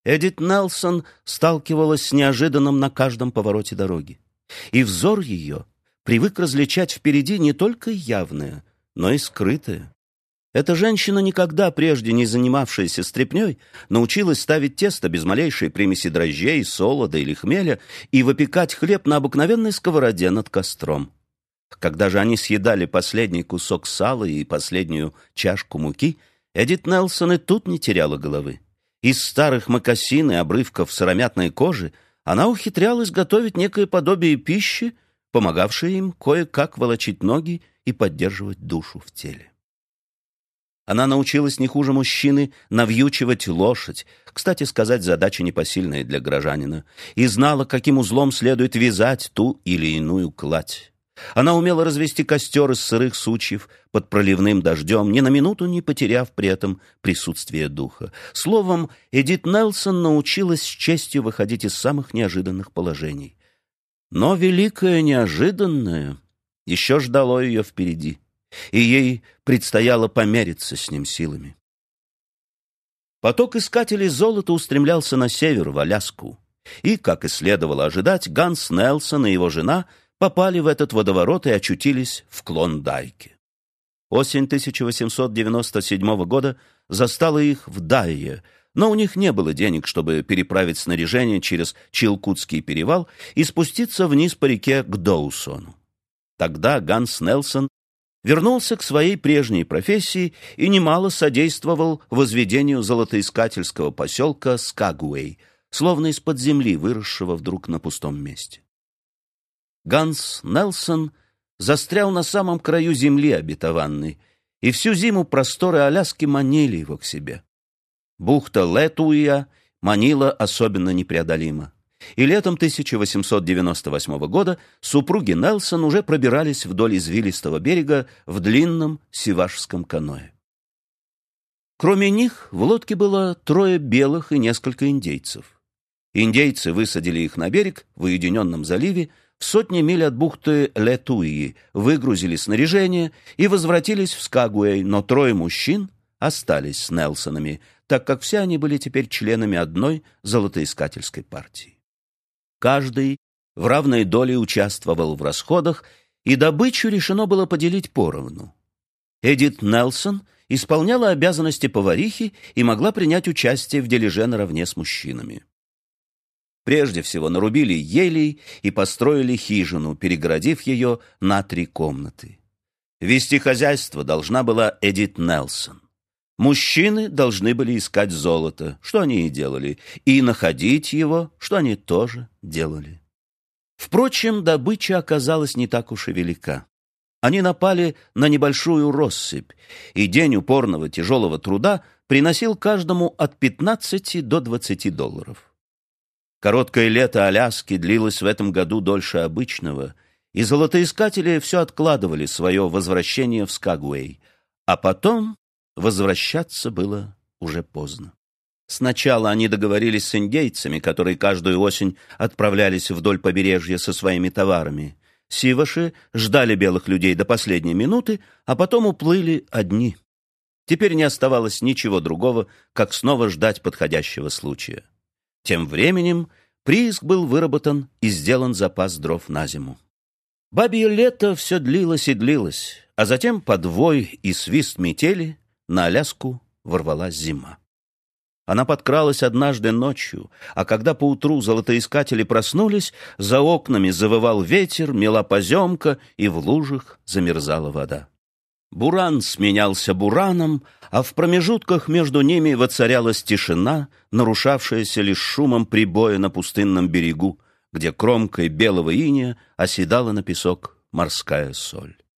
Эдит Нельсон сталкивалась с неожиданным на каждом повороте дороги. И взор ее привык различать впереди не только явное, но и скрытое. Эта женщина, никогда прежде не занимавшаяся стряпнёй, научилась ставить тесто без малейшей примеси дрожжей, солода или хмеля и выпекать хлеб на обыкновенной сковороде над костром. Когда же они съедали последний кусок сала и последнюю чашку муки, Эдит Нельсон и тут не теряла головы. Из старых мокасин и обрывков сыромятной кожи она ухитрялась готовить некое подобие пищи, помогавшее им кое-как волочить ноги и поддерживать душу в теле. Она научилась не хуже мужчины навьючивать лошадь, кстати сказать, задача непосильная для горожанина, и знала, каким узлом следует вязать ту или иную кладь. Она умела развести костер из сырых сучьев под проливным дождем, ни на минуту не потеряв при этом присутствие духа. Словом, Эдит Нельсон научилась с честью выходить из самых неожиданных положений. Но великое неожиданное еще ждало ее впереди, и ей предстояло помериться с ним силами. Поток искателей золота устремлялся на север, в Аляску, и, как и следовало ожидать, Ганс Нельсон и его жена попали в этот водоворот и очутились в Клондайке. Осень 1897 года застала их в Дайе, но у них не было денег, чтобы переправить снаряжение через Чилкутский перевал и спуститься вниз по реке к Доусону. Тогда Ганс Нельсон вернулся к своей прежней профессии и немало содействовал возведению золотоискательского поселка Скагуэй, словно из-под земли, выросшего вдруг на пустом месте. Ганс Нельсон застрял на самом краю земли обетованной, и всю зиму просторы Аляски манили его к себе. Бухта Летуя манила особенно непреодолимо. И летом 1898 года супруги Нельсон уже пробирались вдоль извилистого берега в длинном сивашском каноэ. Кроме них в лодке было 3 белых и несколько индейцев. Индейцы высадили их на берег в уединенном заливе в 100 миль от бухты Летуи, выгрузили снаряжение и возвратились в Скагуэй, но 3 мужчин остались с Нельсонами, так как все они были теперь членами одной золотоискательской партии. Каждый в равной доле участвовал в расходах, и добычу решено было поделить поровну. Эдит Нельсон исполняла обязанности поварихи и могла принять участие в дележе наравне с мужчинами. Прежде всего нарубили елей и построили хижину, перегородив ее на 3 комнаты. Вести хозяйство должна была Эдит Нельсон. Мужчины должны были искать золото, что они и делали, и находить его, что они тоже делали. Впрочем, добыча оказалась не так уж и велика. Они напали на небольшую россыпь, и день упорного тяжелого труда приносил каждому от 15 до 20 долларов. Короткое лето Аляски длилось в этом году дольше обычного, и золотоискатели все откладывали свое возвращение в Скагуэй, а потом возвращаться было уже поздно. Сначала они договорились с индейцами, которые каждую осень отправлялись вдоль побережья со своими товарами. Сиваши ждали белых людей до последней минуты, а потом уплыли одни. Теперь не оставалось ничего другого, как снова ждать подходящего случая. Тем временем прииск был выработан и сделан запас дров на зиму. Бабье лето все длилось и длилось, а затем под вой и свист метели на Аляску ворвалась зима. Она подкралась однажды ночью, а когда поутру золотоискатели проснулись, за окнами завывал ветер, мела поземка, и в лужах замерзала вода. Буран сменялся бураном, а в промежутках между ними воцарялась тишина, нарушавшаяся лишь шумом прибоя на пустынном берегу, где кромкой белого иния оседала на песок морская соль.